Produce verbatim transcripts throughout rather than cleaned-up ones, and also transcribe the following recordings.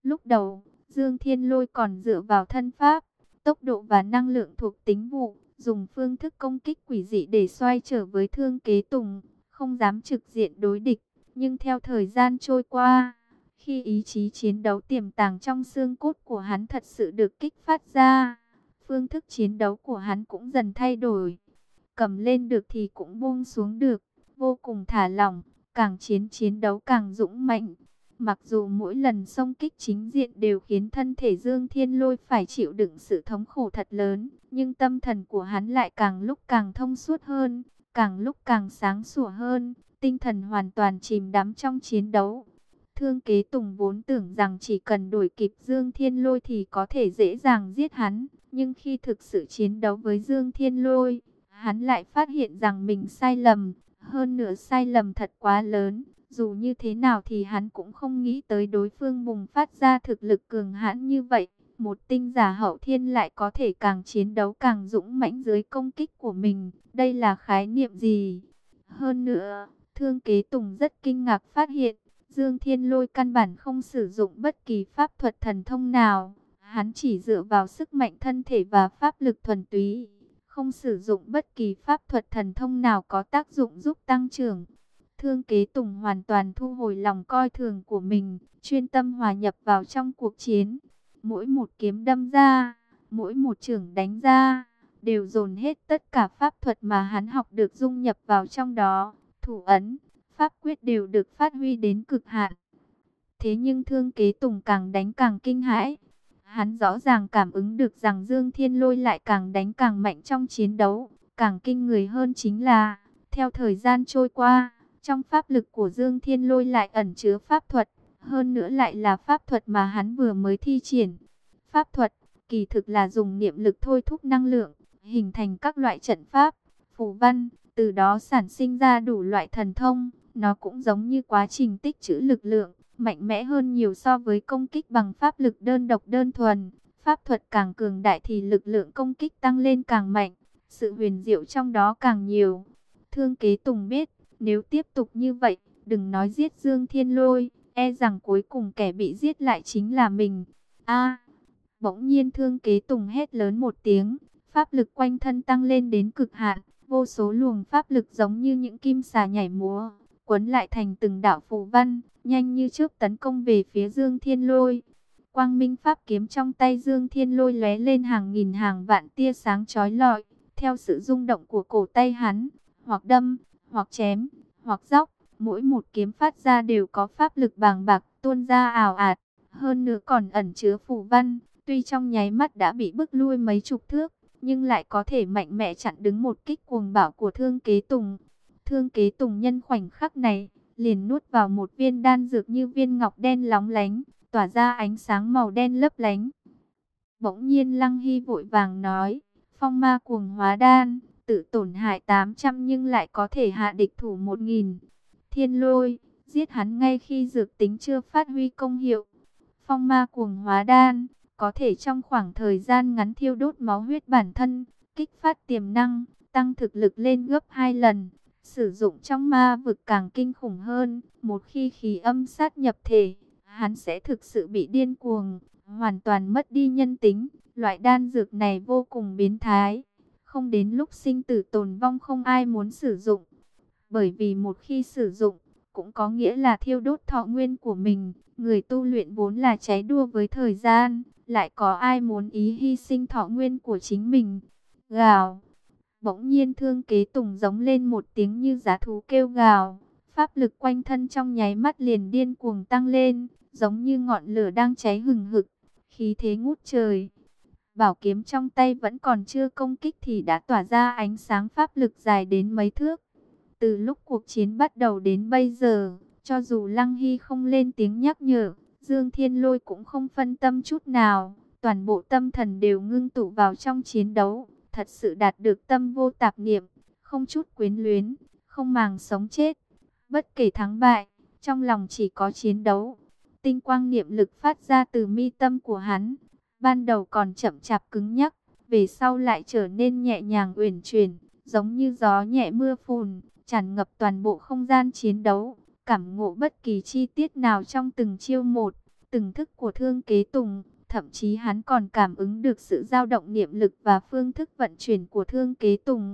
Lúc đầu, Dương Thiên Lôi còn dựa vào thân pháp, tốc độ và năng lượng thuộc tính vụ, dùng phương thức công kích quỷ dị để xoay trở với Thương Kế Tùng, không dám trực diện đối địch. Nhưng theo thời gian trôi qua, khi ý chí chiến đấu tiềm tàng trong xương cốt của hắn thật sự được kích phát ra, phương thức chiến đấu của hắn cũng dần thay đổi. Cầm lên được thì cũng buông xuống được, vô cùng thả lỏng, càng chiến chiến đấu càng dũng mạnh. Mặc dù mỗi lần xông kích chính diện đều khiến thân thể Dương Thiên Lôi phải chịu đựng sự thống khổ thật lớn, nhưng tâm thần của hắn lại càng lúc càng thông suốt hơn, càng lúc càng sáng sủa hơn, tinh thần hoàn toàn chìm đắm trong chiến đấu. Thương Kế Tùng vốn tưởng rằng chỉ cần đuổi kịp Dương Thiên Lôi thì có thể dễ dàng giết hắn, nhưng khi thực sự chiến đấu với Dương Thiên Lôi, hắn lại phát hiện rằng mình sai lầm, hơn nữa sai lầm thật quá lớn. Dù như thế nào thì hắn cũng không nghĩ tới đối phương bùng phát ra thực lực cường hãn như vậy. Một tinh giả hậu thiên lại có thể càng chiến đấu càng dũng mãnh dưới công kích của mình. Đây là khái niệm gì? Hơn nữa, Thương Kế Tùng rất kinh ngạc phát hiện, Dương Thiên Lôi căn bản không sử dụng bất kỳ pháp thuật thần thông nào. Hắn chỉ dựa vào sức mạnh thân thể và pháp lực thuần túy, không sử dụng bất kỳ pháp thuật thần thông nào có tác dụng giúp tăng trưởng. Thương Kế Tùng hoàn toàn thu hồi lòng coi thường của mình, chuyên tâm hòa nhập vào trong cuộc chiến. Mỗi một kiếm đâm ra, mỗi một chưởng đánh ra, đều dồn hết tất cả pháp thuật mà hắn học được dung nhập vào trong đó. Thủ ấn, pháp quyết đều được phát huy đến cực hạn. Thế nhưng Thương Kế Tùng càng đánh càng kinh hãi. Hắn rõ ràng cảm ứng được rằng Dương Thiên Lôi lại càng đánh càng mạnh trong chiến đấu. Càng kinh người hơn chính là, theo thời gian trôi qua, trong pháp lực của Dương Thiên Lôi lại ẩn chứa pháp thuật, hơn nữa lại là pháp thuật mà hắn vừa mới thi triển. Pháp thuật, kỳ thực là dùng niệm lực thôi thúc năng lượng, hình thành các loại trận pháp, phù văn, từ đó sản sinh ra đủ loại thần thông. Nó cũng giống như quá trình tích trữ lực lượng, mạnh mẽ hơn nhiều so với công kích bằng pháp lực đơn độc đơn thuần. Pháp thuật càng cường đại thì lực lượng công kích tăng lên càng mạnh, sự huyền diệu trong đó càng nhiều. Thương Kế Tùng biết, nếu tiếp tục như vậy, đừng nói giết Dương Thiên Lôi, e rằng cuối cùng kẻ bị giết lại chính là mình. A! Bỗng nhiên Thương Kế Tùng hét lớn một tiếng, pháp lực quanh thân tăng lên đến cực hạn, vô số luồng pháp lực giống như những kim xà nhảy múa, quấn lại thành từng đạo phù văn, nhanh như chớp tấn công về phía Dương Thiên Lôi. Quang minh pháp kiếm trong tay Dương Thiên Lôi lóe lên hàng nghìn hàng vạn tia sáng chói lọi, theo sự rung động của cổ tay hắn, hoặc đâm, hoặc chém, hoặc dóc, mỗi một kiếm phát ra đều có pháp lực bàng bạc tuôn ra ào ạt, hơn nữa còn ẩn chứa phù văn, tuy trong nháy mắt đã bị bức lui mấy chục thước, nhưng lại có thể mạnh mẽ chặn đứng một kích cuồng bạo của Thương Kế Tùng. Thương Kế Tùng nhân khoảnh khắc này, liền nuốt vào một viên đan dược như viên ngọc đen lóng lánh, tỏa ra ánh sáng màu đen lấp lánh. Bỗng nhiên Lăng Hy vội vàng nói, phong ma cuồng hóa đan, tự tổn hại tám trăm nhưng lại có thể hạ địch thủ một nghìn. Thiên Lôi, giết hắn ngay khi dược tính chưa phát huy công hiệu. Phong ma cuồng hóa đan, có thể trong khoảng thời gian ngắn thiêu đốt máu huyết bản thân, kích phát tiềm năng, tăng thực lực lên gấp hai lần. Sử dụng trong ma vực càng kinh khủng hơn, một khi khí âm sát nhập thể, hắn sẽ thực sự bị điên cuồng, hoàn toàn mất đi nhân tính. Loại đan dược này vô cùng biến thái, không đến lúc sinh tử tồn vong không ai muốn sử dụng. Bởi vì một khi sử dụng, cũng có nghĩa là thiêu đốt thọ nguyên của mình. Người tu luyện vốn là cháy đua với thời gian, lại có ai muốn ý hy sinh thọ nguyên của chính mình. Gào! Bỗng nhiên Thương Kế Tùng giống lên một tiếng như dã thú kêu gào. Pháp lực quanh thân trong nháy mắt liền điên cuồng tăng lên, giống như ngọn lửa đang cháy hừng hực, khí thế ngút trời. Bảo kiếm trong tay vẫn còn chưa công kích thì đã tỏa ra ánh sáng pháp lực dài đến mấy thước. Từ lúc cuộc chiến bắt đầu đến bây giờ, cho dù Lăng Hy không lên tiếng nhắc nhở, Dương Thiên Lôi cũng không phân tâm chút nào. Toàn bộ tâm thần đều ngưng tụ vào trong chiến đấu, thật sự đạt được tâm vô tạp niệm, không chút quyến luyến, không màng sống chết. Bất kể thắng bại, trong lòng chỉ có chiến đấu. Tinh quang niệm lực phát ra từ mi tâm của hắn, ban đầu còn chậm chạp cứng nhắc, về sau lại trở nên nhẹ nhàng uyển chuyển, giống như gió nhẹ mưa phùn, tràn ngập toàn bộ không gian chiến đấu, cảm ngộ bất kỳ chi tiết nào trong từng chiêu một, từng thức của Thương Kế Tùng. Thậm chí hắn còn cảm ứng được sự dao động niệm lực và phương thức vận chuyển của Thương Kế Tùng.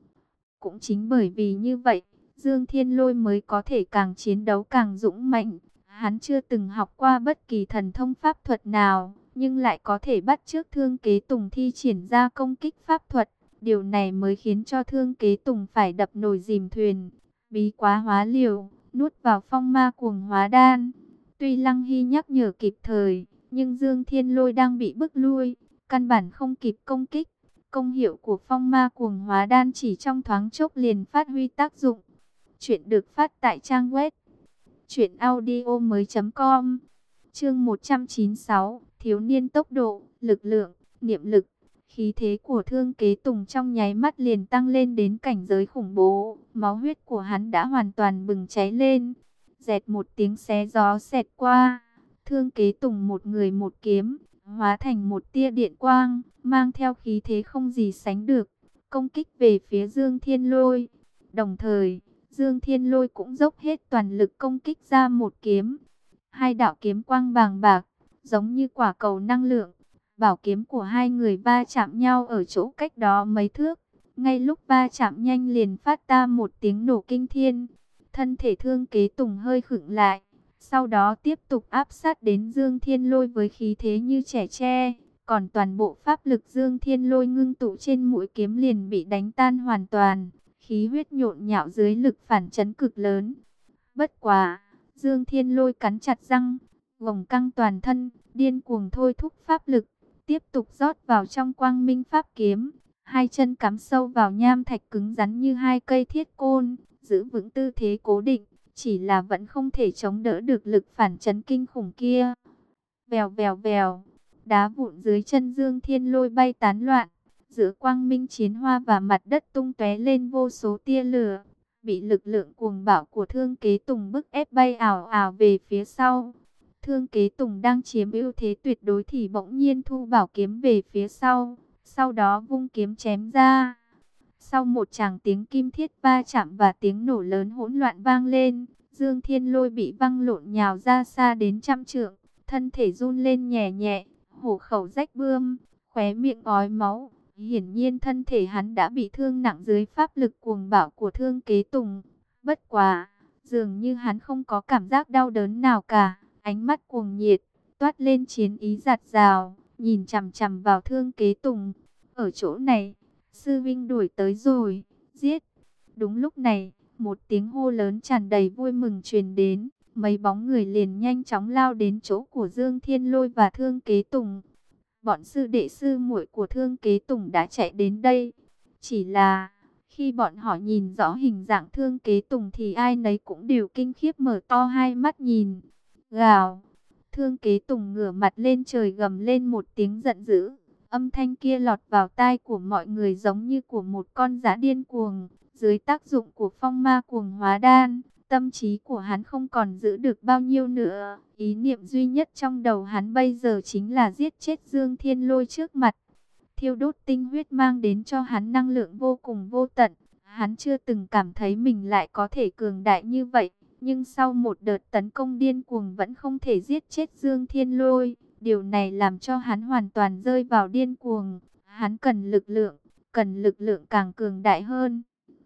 Cũng chính bởi vì như vậy, Dương Thiên Lôi mới có thể càng chiến đấu càng dũng mạnh. Hắn chưa từng học qua bất kỳ thần thông pháp thuật nào, nhưng lại có thể bắt chước Thương Kế Tùng thi triển ra công kích pháp thuật. Điều này mới khiến cho Thương Kế Tùng phải đập nồi dìm thuyền, bí quá hóa liều, nuốt vào phong ma cuồng hóa đan. Tuy Lăng Hy nhắc nhở kịp thời, nhưng Dương Thiên Lôi đang bị bức lui, căn bản không kịp công kích. Công hiệu của phong ma cuồng hóa đan chỉ trong thoáng chốc liền phát huy tác dụng. Chuyện được phát tại trang web truyện audio mới chấm com. Chương một trăm chín mươi sáu, thiếu niên tốc độ, lực lượng, niệm lực. Khí thế của Thương Kế Tùng trong nháy mắt liền tăng lên đến cảnh giới khủng bố. Máu huyết của hắn đã hoàn toàn bừng cháy lên. Dẹt một tiếng xé gió xẹt qua. Thương Kế Tùng một người một kiếm, hóa thành một tia điện quang, mang theo khí thế không gì sánh được, công kích về phía Dương Thiên Lôi. Đồng thời, Dương Thiên Lôi cũng dốc hết toàn lực công kích ra một kiếm. Hai đạo kiếm quang bàng bạc, giống như quả cầu năng lượng. Bảo kiếm của hai người va chạm nhau ở chỗ cách đó mấy thước. Ngay lúc va chạm nhanh liền phát ra một tiếng nổ kinh thiên. Thân thể Thương Kế Tùng hơi khựng lại, sau đó tiếp tục áp sát đến Dương Thiên Lôi với khí thế như trẻ tre. Còn toàn bộ pháp lực Dương Thiên Lôi ngưng tụ trên mũi kiếm liền bị đánh tan hoàn toàn. Khí huyết nhộn nhạo dưới lực phản chấn cực lớn. Bất quá, Dương Thiên Lôi cắn chặt răng, gồng căng toàn thân, điên cuồng thôi thúc pháp lực, tiếp tục rót vào trong quang minh pháp kiếm. Hai chân cắm sâu vào nham thạch cứng rắn như hai cây thiết côn, giữ vững tư thế cố định, chỉ là vẫn không thể chống đỡ được lực phản chấn kinh khủng kia. Vèo vèo vèo, đá vụn dưới chân Dương Thiên Lôi bay tán loạn, giữa quang minh chiến hoa và mặt đất tung tóe lên vô số tia lửa, bị lực lượng cuồng bạo của Thương Kế Tùng bức ép bay ảo ảo về phía sau. Thương Kế Tùng đang chiếm ưu thế tuyệt đối thì bỗng nhiên thu bảo kiếm về phía sau, sau đó vung kiếm chém ra. Sau một tràng tiếng kim thiết va chạm và tiếng nổ lớn hỗn loạn vang lên, Dương Thiên Lôi bị văng lộn nhào ra xa đến trăm trượng, thân thể run lên nhẹ nhẹ, hổ khẩu rách bươm, khóe miệng ói máu. Hiển nhiên thân thể hắn đã bị thương nặng dưới pháp lực cuồng bạo của Thương Kế Tùng. Bất quá, dường như hắn không có cảm giác đau đớn nào cả, ánh mắt cuồng nhiệt, toát lên chiến ý giạt rào, nhìn chằm chằm vào Thương Kế Tùng. Ở chỗ này, sư vinh đuổi tới rồi, giết. Đúng lúc này, một tiếng hô lớn tràn đầy vui mừng truyền đến, mấy bóng người liền nhanh chóng lao đến chỗ của Dương Thiên Lôi và Thương Kế Tùng. Bọn sư đệ sư muội của Thương Kế Tùng đã chạy đến đây. Chỉ là, khi bọn họ nhìn rõ hình dạng Thương Kế Tùng thì ai nấy cũng đều kinh khiếp mở to hai mắt nhìn. Gào! Thương Kế Tùng ngửa mặt lên trời gầm lên một tiếng giận dữ. Âm thanh kia lọt vào tai của mọi người giống như của một con dã điên cuồng. Dưới tác dụng của phong ma cuồng hóa đan, tâm trí của hắn không còn giữ được bao nhiêu nữa. Ý niệm duy nhất trong đầu hắn bây giờ chính là giết chết Dương Thiên Lôi trước mặt. Thiêu đốt tinh huyết mang đến cho hắn năng lượng vô cùng vô tận. Hắn chưa từng cảm thấy mình lại có thể cường đại như vậy. Nhưng sau một đợt tấn công điên cuồng vẫn không thể giết chết Dương Thiên Lôi. Điều này làm cho hắn hoàn toàn rơi vào điên cuồng. Hắn cần lực lượng, cần lực lượng càng cường đại hơn.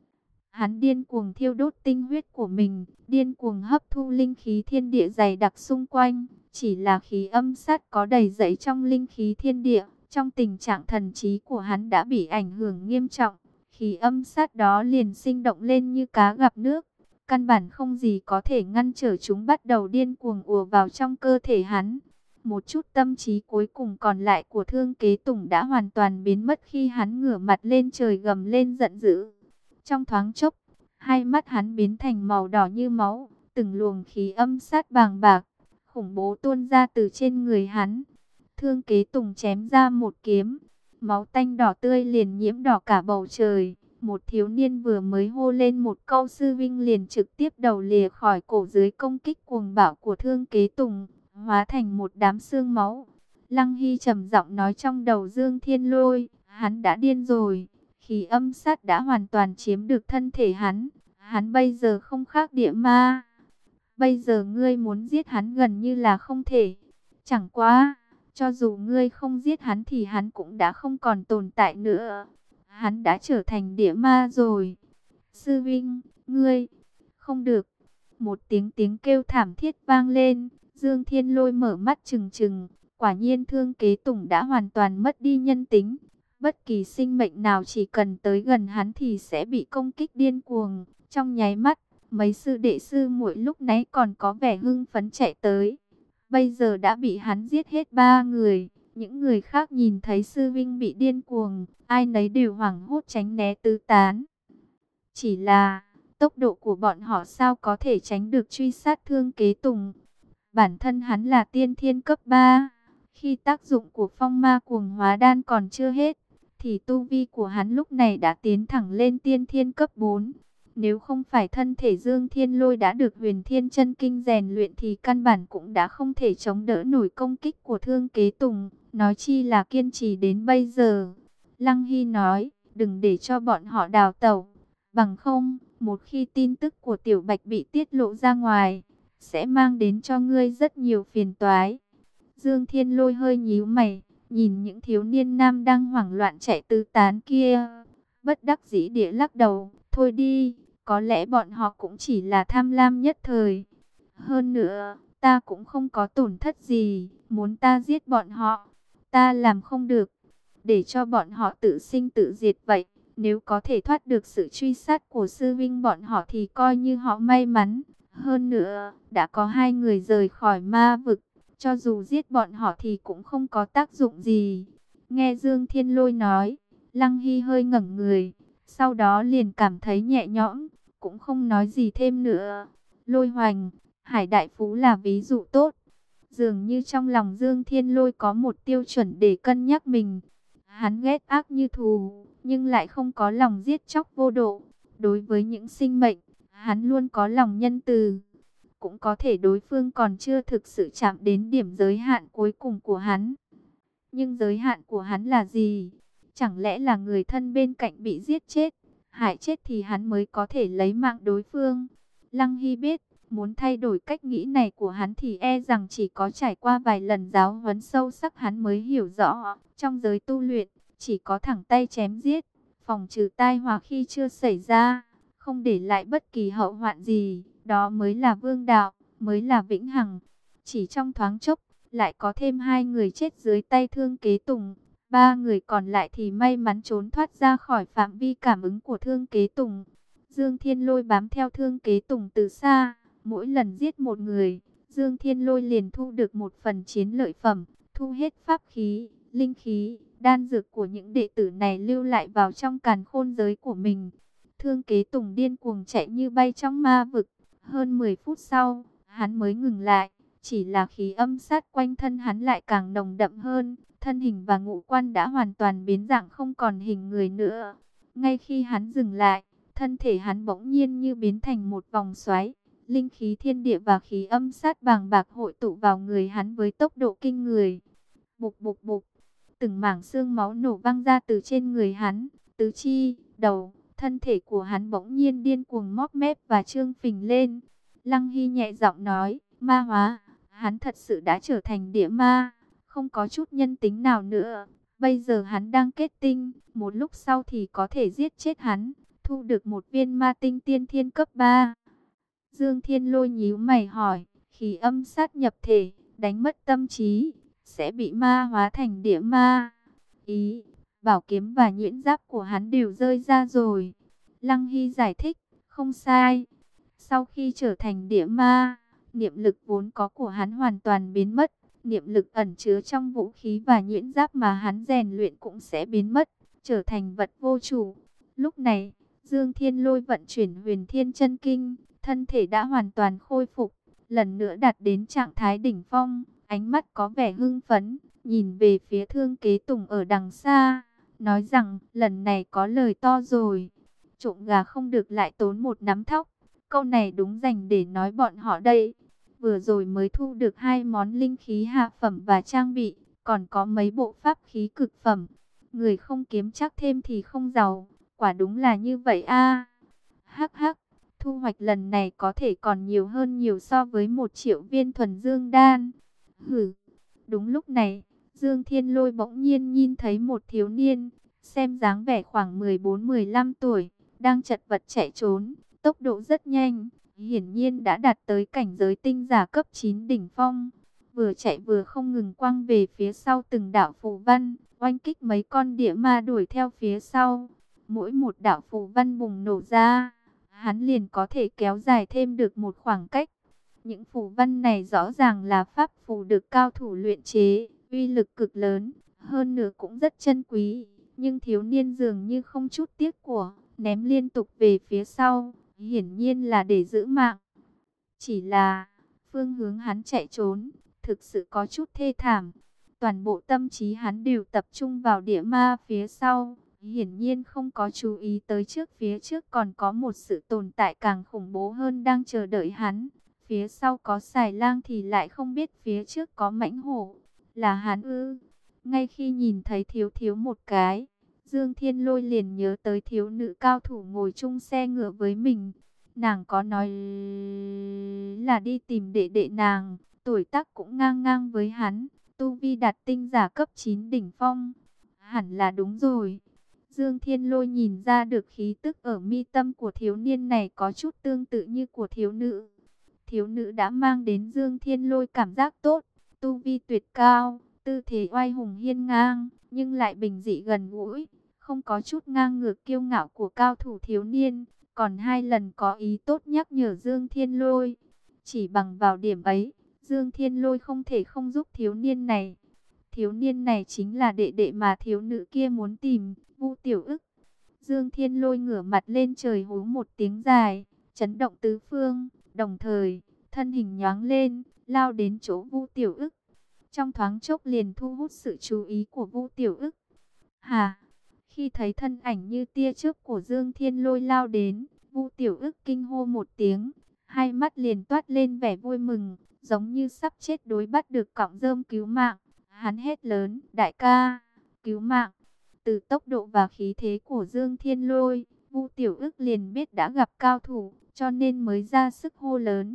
Hắn điên cuồng thiêu đốt tinh huyết của mình, điên cuồng hấp thu linh khí thiên địa dày đặc xung quanh. Chỉ là khí âm sát có đầy dẫy trong linh khí thiên địa. Trong tình trạng thần trí của hắn đã bị ảnh hưởng nghiêm trọng. Khí âm sát đó liền sinh động lên như cá gặp nước. Căn bản không gì có thể ngăn trở chúng bắt đầu điên cuồng ùa vào trong cơ thể hắn. Một chút tâm trí cuối cùng còn lại của Thương Kế Tùng đã hoàn toàn biến mất khi hắn ngửa mặt lên trời gầm lên giận dữ. Trong thoáng chốc, hai mắt hắn biến thành màu đỏ như máu, từng luồng khí âm sát bàng bạc, khủng bố tuôn ra từ trên người hắn. Thương Kế Tùng chém ra một kiếm, máu tanh đỏ tươi liền nhiễm đỏ cả bầu trời. Một thiếu niên vừa mới hô lên một câu sư vinh liền trực tiếp đầu lìa khỏi cổ dưới công kích cuồng bạo của Thương Kế Tùng, hóa thành một đám xương máu. Lăng Hy trầm giọng nói trong đầu Dương Thiên Lôi, hắn đã điên rồi. Khí âm sát đã hoàn toàn chiếm được thân thể hắn. Hắn bây giờ không khác địa ma. Bây giờ ngươi muốn giết hắn gần như là không thể. Chẳng qua, cho dù ngươi không giết hắn thì hắn cũng đã không còn tồn tại nữa. Hắn đã trở thành địa ma rồi. Sư Vinh, ngươi, không được. Một tiếng tiếng kêu thảm thiết vang lên. Dương Thiên Lôi mở mắt trừng trừng. Quả nhiên Thương Kế Tùng đã hoàn toàn mất đi nhân tính. Bất kỳ sinh mệnh nào chỉ cần tới gần hắn thì sẽ bị công kích điên cuồng. Trong nháy mắt, mấy sư đệ sư muội lúc nãy còn có vẻ hưng phấn chạy tới. Bây giờ đã bị hắn giết hết ba người. Những người khác nhìn thấy sư vinh bị điên cuồng, ai nấy đều hoảng hốt tránh né tứ tán. Chỉ là, tốc độ của bọn họ sao có thể tránh được truy sát Thương Kế Tùng. Bản thân hắn là tiên thiên cấp ba. Khi tác dụng của phong ma cuồng hóa đan còn chưa hết, thì tu vi của hắn lúc này đã tiến thẳng lên tiên thiên cấp bốn. Nếu không phải thân thể Dương Thiên Lôi đã được Huyền Thiên Chân Kinh rèn luyện thì căn bản cũng đã không thể chống đỡ nổi công kích của Thương Kế Tùng, nói chi là kiên trì đến bây giờ. Lăng Hy nói, đừng để cho bọn họ đào tẩu, bằng không, một khi tin tức của Tiểu Bạch bị tiết lộ ra ngoài, sẽ mang đến cho ngươi rất nhiều phiền toái. Dương Thiên Lôi hơi nhíu mày, nhìn những thiếu niên nam đang hoảng loạn chạy tứ tán kia, bất đắc dĩ địa lắc đầu, thôi đi, có lẽ bọn họ cũng chỉ là tham lam nhất thời. Hơn nữa, ta cũng không có tổn thất gì, muốn ta giết bọn họ, ta làm không được, để cho bọn họ tự sinh tự diệt vậy. Nếu có thể thoát được sự truy sát của sư vinh bọn họ thì coi như họ may mắn. Hơn nữa, đã có hai người rời khỏi ma vực, cho dù giết bọn họ thì cũng không có tác dụng gì. Nghe Dương Thiên Lôi nói, Lăng Hy hơi ngẩng người, sau đó liền cảm thấy nhẹ nhõm, cũng không nói gì thêm nữa. Lôi Hoành, Hải Đại Phú là ví dụ tốt. Dường như trong lòng Dương Thiên Lôi có một tiêu chuẩn để cân nhắc mình. Hắn ghét ác như thù, nhưng lại không có lòng giết chóc vô độ. Đối với những sinh mệnh, hắn luôn có lòng nhân từ. Cũng có thể đối phương còn chưa thực sự chạm đến điểm giới hạn cuối cùng của hắn. Nhưng giới hạn của hắn là gì? Chẳng lẽ là người thân bên cạnh bị giết chết, hại chết thì hắn mới có thể lấy mạng đối phương? Lăng Hy biết, muốn thay đổi cách nghĩ này của hắn thì e rằng chỉ có trải qua vài lần giáo huấn sâu sắc hắn mới hiểu rõ. Trong giới tu luyện, chỉ có thẳng tay chém giết, phòng trừ tai họa khi chưa xảy ra, không để lại bất kỳ hậu hoạn gì, đó mới là vương đạo, mới là vĩnh hằng. Chỉ trong thoáng chốc, lại có thêm hai người chết dưới tay Thương Kế Tùng. Ba người còn lại thì may mắn trốn thoát ra khỏi phạm vi cảm ứng của Thương Kế Tùng. Dương Thiên Lôi bám theo Thương Kế Tùng từ xa. Mỗi lần giết một người, Dương Thiên Lôi liền thu được một phần chiến lợi phẩm, thu hết pháp khí, linh khí, đan dược của những đệ tử này lưu lại vào trong càn khôn giới của mình. Thương Kế Tùng điên cuồng chạy như bay trong ma vực. Hơn mười phút sau, hắn mới ngừng lại. Chỉ là khí âm sát quanh thân hắn lại càng nồng đậm hơn. Thân hình và ngũ quan đã hoàn toàn biến dạng, không còn hình người nữa. Ngay khi hắn dừng lại, thân thể hắn bỗng nhiên như biến thành một vòng xoáy. Linh khí thiên địa và khí âm sát bàng bạc hội tụ vào người hắn với tốc độ kinh người. Bục bục bục, từng mảng xương máu nổ văng ra từ trên người hắn, tứ chi, đầu, thân thể của hắn bỗng nhiên điên cuồng móp mép và trương phình lên. Lăng Hy nhẹ giọng nói, ma hóa, hắn thật sự đã trở thành địa ma, không có chút nhân tính nào nữa. Bây giờ hắn đang kết tinh, một lúc sau thì có thể giết chết hắn, thu được một viên ma tinh tiên thiên cấp ba. Dương Thiên Lôi nhíu mày hỏi, khí âm sát nhập thể, đánh mất tâm trí, sẽ bị ma hóa thành địa ma. Ý, bảo kiếm và nhuyễn giáp của hắn đều rơi ra rồi. Lăng Hy giải thích, không sai. Sau khi trở thành địa ma, niệm lực vốn có của hắn hoàn toàn biến mất. Niệm lực ẩn chứa trong vũ khí và nhuyễn giáp mà hắn rèn luyện cũng sẽ biến mất, trở thành vật vô chủ. Lúc này, Dương Thiên Lôi vận chuyển Huyền Thiên Chân Kinh, thân thể đã hoàn toàn khôi phục, lần nữa đạt đến trạng thái đỉnh phong, ánh mắt có vẻ hưng phấn, nhìn về phía Thương Kế Tùng ở đằng xa, nói rằng lần này có lời to rồi, trộm gà không được lại tốn một nắm thóc. Câu này đúng dành để nói bọn họ đây. Vừa rồi mới thu được hai món linh khí hạ phẩm và trang bị, còn có mấy bộ pháp khí cực phẩm. Người không kiếm chắc thêm thì không giàu, quả đúng là như vậy a. Hắc hắc, thu hoạch lần này có thể còn nhiều hơn nhiều so với một triệu viên thuần dương đan. Hử, Đúng lúc này, Dương Thiên Lôi bỗng nhiên nhìn thấy một thiếu niên, xem dáng vẻ khoảng mười bốn mười lăm tuổi, đang chật vật chạy trốn, tốc độ rất nhanh, hiển nhiên đã đạt tới cảnh giới tinh giả cấp chín đỉnh phong. Vừa chạy vừa không ngừng quăng về phía sau từng đạo phù văn, oanh kích mấy con địa ma đuổi theo phía sau. Mỗi một đạo phù văn bùng nổ ra, hắn liền có thể kéo dài thêm được một khoảng cách. Những phù văn này rõ ràng là pháp phù được cao thủ luyện chế, uy lực cực lớn, hơn nữa cũng rất chân quý. Nhưng thiếu niên dường như không chút tiếc của, ném liên tục về phía sau, hiển nhiên là để giữ mạng. Chỉ là, phương hướng hắn chạy trốn, thực sự có chút thê thảm. Toàn bộ tâm trí hắn đều tập trung vào địa ma phía sau, hiển nhiên không có chú ý tới trước phía trước còn có một sự tồn tại càng khủng bố hơn đang chờ đợi hắn. Phía sau có xài lang thì lại không biết phía trước có mãnh hổ. Là hắn ư? Ngay khi nhìn thấy thiếu thiếu một cái, Dương Thiên Lôi liền nhớ tới thiếu nữ cao thủ ngồi chung xe ngựa với mình. Nàng có nói là đi tìm đệ đệ nàng, tuổi tác cũng ngang ngang với hắn, tu vi đạt tinh giả cấp chín đỉnh phong. Hẳn là đúng rồi. Dương Thiên Lôi nhìn ra được khí tức ở mi tâm của thiếu niên này có chút tương tự như của thiếu nữ. Thiếu nữ đã mang đến Dương Thiên Lôi cảm giác tốt, tu vi tuyệt cao, tư thế oai hùng hiên ngang, nhưng lại bình dị gần gũi, không có chút ngang ngược kiêu ngạo của cao thủ thiếu niên, còn hai lần có ý tốt nhắc nhở Dương Thiên Lôi. Chỉ bằng vào điểm ấy, Dương Thiên Lôi không thể không giúp thiếu niên này. Thiếu niên này chính là đệ đệ mà thiếu nữ kia muốn tìm, Vu Tiểu Ức. Dương Thiên Lôi ngửa mặt lên trời hú một tiếng dài, chấn động tứ phương, đồng thời, thân hình nhoáng lên, lao đến chỗ Vu Tiểu Ức. Trong thoáng chốc liền thu hút sự chú ý của Vu Tiểu Ức. Hà, khi thấy thân ảnh như tia chớp của Dương Thiên Lôi lao đến, Vu Tiểu Ức kinh hô một tiếng, hai mắt liền toát lên vẻ vui mừng, giống như sắp chết đối bắt được cọng rơm cứu mạng. Hắn hét lớn, đại ca, cứu mạng. Từ tốc độ và khí thế của Dương Thiên Lôi, Vu Tiểu Ức liền biết đã gặp cao thủ, cho nên mới ra sức hô lớn.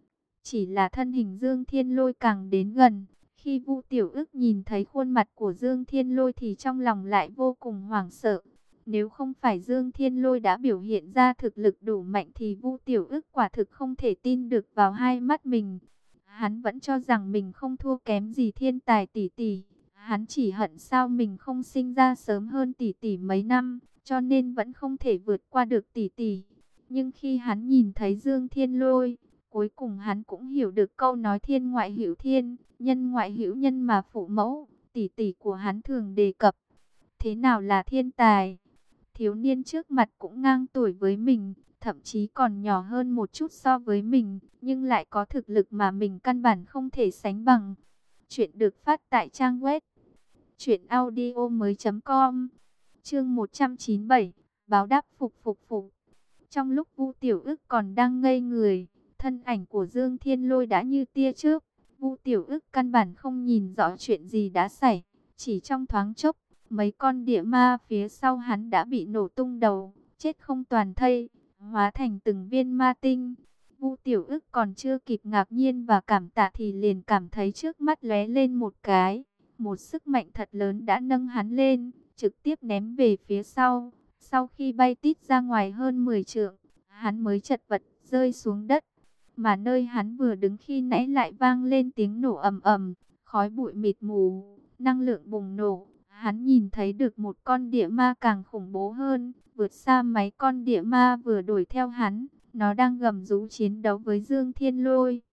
Chỉ là thân hình Dương Thiên Lôi càng đến gần, khi Vu Tiểu Ức nhìn thấy khuôn mặt của Dương Thiên Lôi thì trong lòng lại vô cùng hoảng sợ. Nếu không phải Dương Thiên Lôi đã biểu hiện ra thực lực đủ mạnh thì Vu Tiểu Ức quả thực không thể tin được vào hai mắt mình. Hắn vẫn cho rằng mình không thua kém gì thiên tài tỷ tỷ. Hắn chỉ hận sao mình không sinh ra sớm hơn tỷ tỷ mấy năm, cho nên vẫn không thể vượt qua được tỷ tỷ. Nhưng khi hắn nhìn thấy Dương Thiên Lôi, cuối cùng hắn cũng hiểu được câu nói thiên ngoại hữu thiên, nhân ngoại hữu nhân mà phụ mẫu, tỷ tỷ của hắn thường đề cập. Thế nào là thiên tài? Thiếu niên trước mặt cũng ngang tuổi với mình, thậm chí còn nhỏ hơn một chút so với mình, nhưng lại có thực lực mà mình căn bản không thể sánh bằng. Chuyện được phát tại trang web truyện audio mới chấm com. Chương một trăm chín mươi bảy, báo đáp phục phục phục. Trong lúc Vu Tiểu Ức còn đang ngây người, thân ảnh của Dương Thiên Lôi đã như tia chớp. Vu Tiểu Ức căn bản không nhìn rõ chuyện gì đã xảy, chỉ trong thoáng chốc, mấy con địa ma phía sau hắn đã bị nổ tung đầu, chết không toàn thây, hóa thành từng viên ma tinh. Vu Tiểu Ức còn chưa kịp ngạc nhiên và cảm tạ thì liền cảm thấy trước mắt lóe lên một cái, một sức mạnh thật lớn đã nâng hắn lên, trực tiếp ném về phía sau. Sau khi bay tít ra ngoài hơn mười trượng, hắn mới chật vật rơi xuống đất. Mà nơi hắn vừa đứng khi nãy lại vang lên tiếng nổ ầm ầm, khói bụi mịt mù, năng lượng bùng nổ. Hắn nhìn thấy được một con địa ma càng khủng bố hơn, vượt xa mấy con địa ma vừa đuổi theo hắn. Nó đang gầm rú chiến đấu với Dương Thiên Lôi.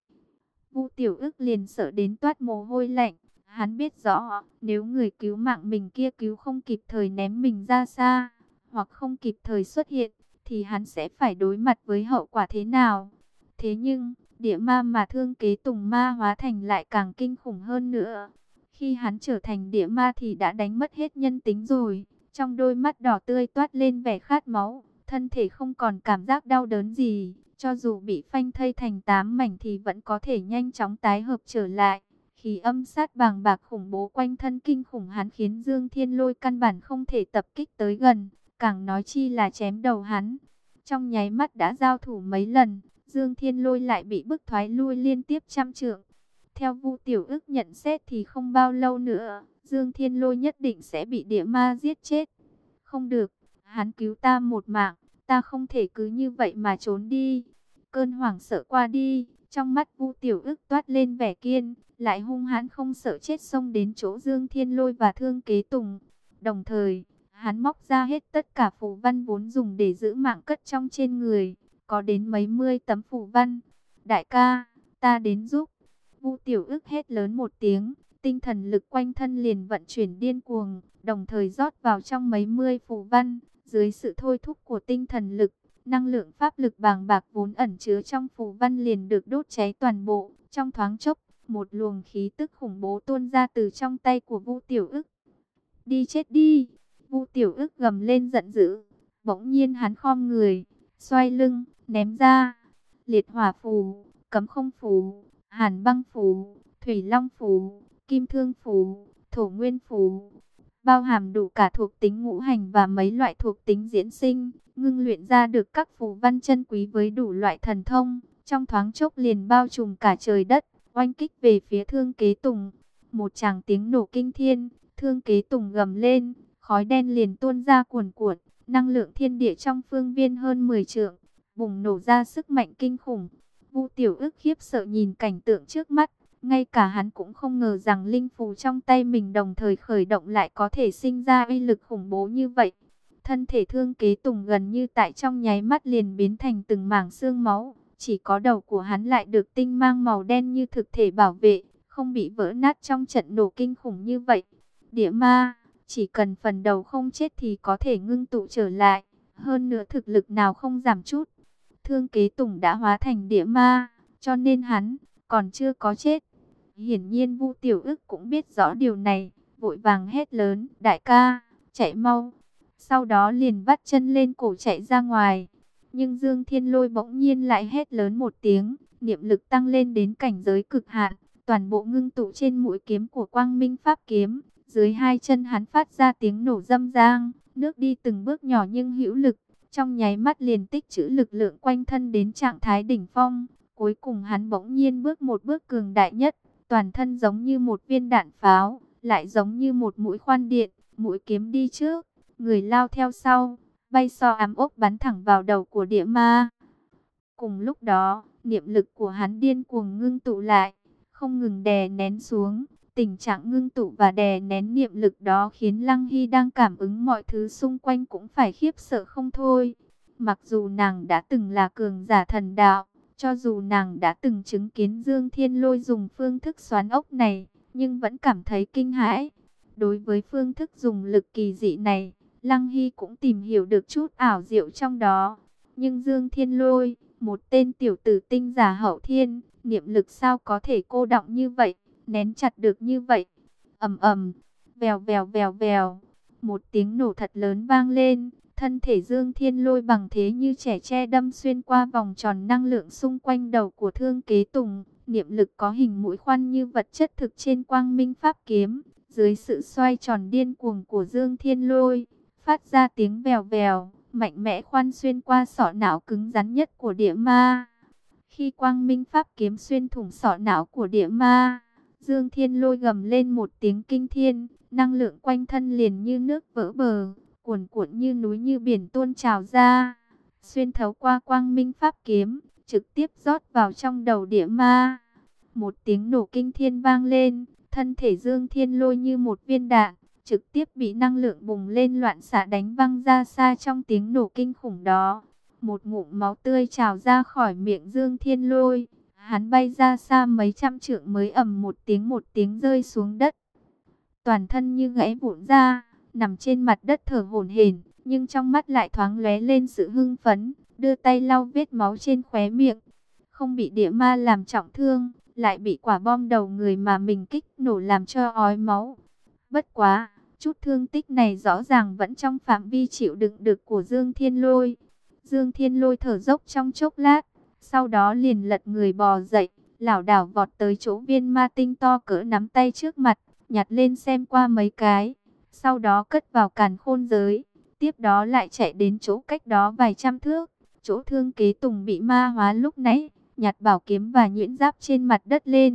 Vu Tiểu Ức liền sợ đến toát mồ hôi lạnh. Hắn biết rõ, nếu người cứu mạng mình kia cứu không kịp thời ném mình ra xa, hoặc không kịp thời xuất hiện, thì hắn sẽ phải đối mặt với hậu quả thế nào. Thế nhưng, địa ma mà Thương Kế Tùng ma hóa thành lại càng kinh khủng hơn nữa. Khi hắn trở thành địa ma thì đã đánh mất hết nhân tính rồi. Trong đôi mắt đỏ tươi toát lên vẻ khát máu, thân thể không còn cảm giác đau đớn gì. Cho dù bị phanh thây thành tám mảnh thì vẫn có thể nhanh chóng tái hợp trở lại. Khí âm sát bàng bạc khủng bố quanh thân kinh khủng hắn khiến Dương Thiên Lôi căn bản không thể tập kích tới gần, càng nói chi là chém đầu hắn. Trong nháy mắt đã giao thủ mấy lần, Dương Thiên Lôi lại bị bức thoái lui liên tiếp trăm trượng. Theo Vu Tiểu Ức nhận xét thì không bao lâu nữa, Dương Thiên Lôi nhất định sẽ bị địa ma giết chết. Không được, hắn cứu ta một mạng, ta không thể cứ như vậy mà trốn đi. Cơn hoảng sợ qua đi, trong mắt Vu Tiểu Ức toát lên vẻ kiên, lại hung hãn không sợ chết xông đến chỗ Dương Thiên Lôi và Thương Kế Tùng. Đồng thời, hắn móc ra hết tất cả phù văn vốn dùng để giữ mạng cất trong trên người, có đến mấy mươi tấm phù văn. Đại ca, ta đến giúp. Vu Tiểu Ức hét lớn một tiếng, tinh thần lực quanh thân liền vận chuyển điên cuồng, đồng thời rót vào trong mấy mươi phù văn. Dưới sự thôi thúc của tinh thần lực, năng lượng pháp lực bàng bạc vốn ẩn chứa trong phù văn liền được đốt cháy toàn bộ. Trong thoáng chốc, một luồng khí tức khủng bố tuôn ra từ trong tay của Vu Tiểu Ức. Đi chết đi! Vu Tiểu Ức gầm lên giận dữ. Bỗng nhiên hắn khom người, xoay lưng, ném ra liệt hỏa phù, cấm không phù, hàn băng phù, thủy long phù, kim thương phù, thổ nguyên phù, bao hàm đủ cả thuộc tính ngũ hành và mấy loại thuộc tính diễn sinh, ngưng luyện ra được các phù văn chân quý với đủ loại thần thông, trong thoáng chốc liền bao trùm cả trời đất, oanh kích về phía Thương Kế Tùng. Một tràng tiếng nổ kinh thiên, Thương Kế Tùng gầm lên, khói đen liền tuôn ra cuồn cuộn, năng lượng thiên địa trong phương viên hơn mười trượng, bùng nổ ra sức mạnh kinh khủng. Vu Tiểu Ức khiếp sợ nhìn cảnh tượng trước mắt, ngay cả hắn cũng không ngờ rằng linh phù trong tay mình đồng thời khởi động lại có thể sinh ra uy lực khủng bố như vậy. Thân thể Thương Kế Tùng gần như tại trong nháy mắt liền biến thành từng mảng xương máu, chỉ có đầu của hắn lại được tinh mang màu đen như thực thể bảo vệ, không bị vỡ nát trong trận nổ kinh khủng như vậy. Địa ma, chỉ cần phần đầu không chết thì có thể ngưng tụ trở lại, hơn nữa thực lực nào không giảm chút. Thương Kế Tùng đã hóa thành địa ma, cho nên hắn còn chưa có chết. Hiển nhiên Vu Tiểu Ức cũng biết rõ điều này, vội vàng hét lớn, đại ca, chạy mau. Sau đó liền vắt chân lên cổ chạy ra ngoài. Nhưng Dương Thiên Lôi bỗng nhiên lại hét lớn một tiếng, niệm lực tăng lên đến cảnh giới cực hạn, toàn bộ ngưng tụ trên mũi kiếm của Quang Minh Pháp Kiếm. Dưới hai chân hắn phát ra tiếng nổ râm ran, nước đi từng bước nhỏ nhưng hữu lực, trong nháy mắt liền tích trữ lực lượng quanh thân đến trạng thái đỉnh phong. Cuối cùng hắn bỗng nhiên bước một bước cường đại nhất, toàn thân giống như một viên đạn pháo, lại giống như một mũi khoan điện, mũi kiếm đi trước, người lao theo sau, bay so ám ốc bắn thẳng vào đầu của địa ma. Cùng lúc đó, niệm lực của hắn điên cuồng ngưng tụ lại, không ngừng đè nén xuống. Tình trạng ngưng tụ và đè nén niệm lực đó khiến Lăng Hy đang cảm ứng mọi thứ xung quanh cũng phải khiếp sợ không thôi. Mặc dù nàng đã từng là cường giả thần đạo, cho dù nàng đã từng chứng kiến Dương Thiên Lôi dùng phương thức xoán ốc này, nhưng vẫn cảm thấy kinh hãi. Đối với phương thức dùng lực kỳ dị này, Lăng Hy cũng tìm hiểu được chút ảo diệu trong đó. Nhưng Dương Thiên Lôi, một tên tiểu tử tinh giả hậu thiên, niệm lực sao có thể cô đọng như vậy, nén chặt được như vậy. Ầm ầm, vèo vèo vèo vèo, một tiếng nổ thật lớn vang lên, thân thể Dương Thiên Lôi bằng thế như trẻ tre đâm xuyên qua vòng tròn năng lượng xung quanh đầu của Thương Kế Tùng. Niệm lực có hình mũi khoan như vật chất thực trên Quang Minh Pháp Kiếm, dưới sự xoay tròn điên cuồng của Dương Thiên Lôi, phát ra tiếng vèo vèo, mạnh mẽ khoan xuyên qua sọ não cứng rắn nhất của địa ma. Khi Quang Minh Pháp Kiếm xuyên thủng sọ não của địa ma, Dương Thiên Lôi gầm lên một tiếng kinh thiên, năng lượng quanh thân liền như nước vỡ bờ, cuồn cuộn như núi như biển tuôn trào ra, xuyên thấu qua Quang Minh Pháp Kiếm, trực tiếp rót vào trong đầu địa ma. Một tiếng nổ kinh thiên vang lên, thân thể Dương Thiên Lôi như một viên đạn, trực tiếp bị năng lượng bùng lên loạn xạ đánh văng ra xa. Trong tiếng nổ kinh khủng đó, một ngụm máu tươi trào ra khỏi miệng Dương Thiên Lôi. Hắn bay ra xa mấy trăm trượng mới ầm một tiếng một tiếng rơi xuống đất. Toàn thân như gãy vụn ra, nằm trên mặt đất thở hổn hển, nhưng trong mắt lại thoáng lóe lên sự hưng phấn, đưa tay lau vết máu trên khóe miệng. Không bị địa ma làm trọng thương, lại bị quả bom đầu người mà mình kích nổ làm cho ói máu. Bất quá, chút thương tích này rõ ràng vẫn trong phạm vi chịu đựng được của Dương Thiên Lôi. Dương Thiên Lôi thở dốc trong chốc lát, sau đó liền lật người bò dậy, lảo đảo vọt tới chỗ viên ma tinh to cỡ nắm tay trước mặt, nhặt lên xem qua mấy cái, sau đó cất vào càn khôn giới, tiếp đó lại chạy đến chỗ cách đó vài trăm thước, chỗ Thương Kế Tùng bị ma hóa lúc nãy, nhặt bảo kiếm và nhuyễn giáp trên mặt đất lên,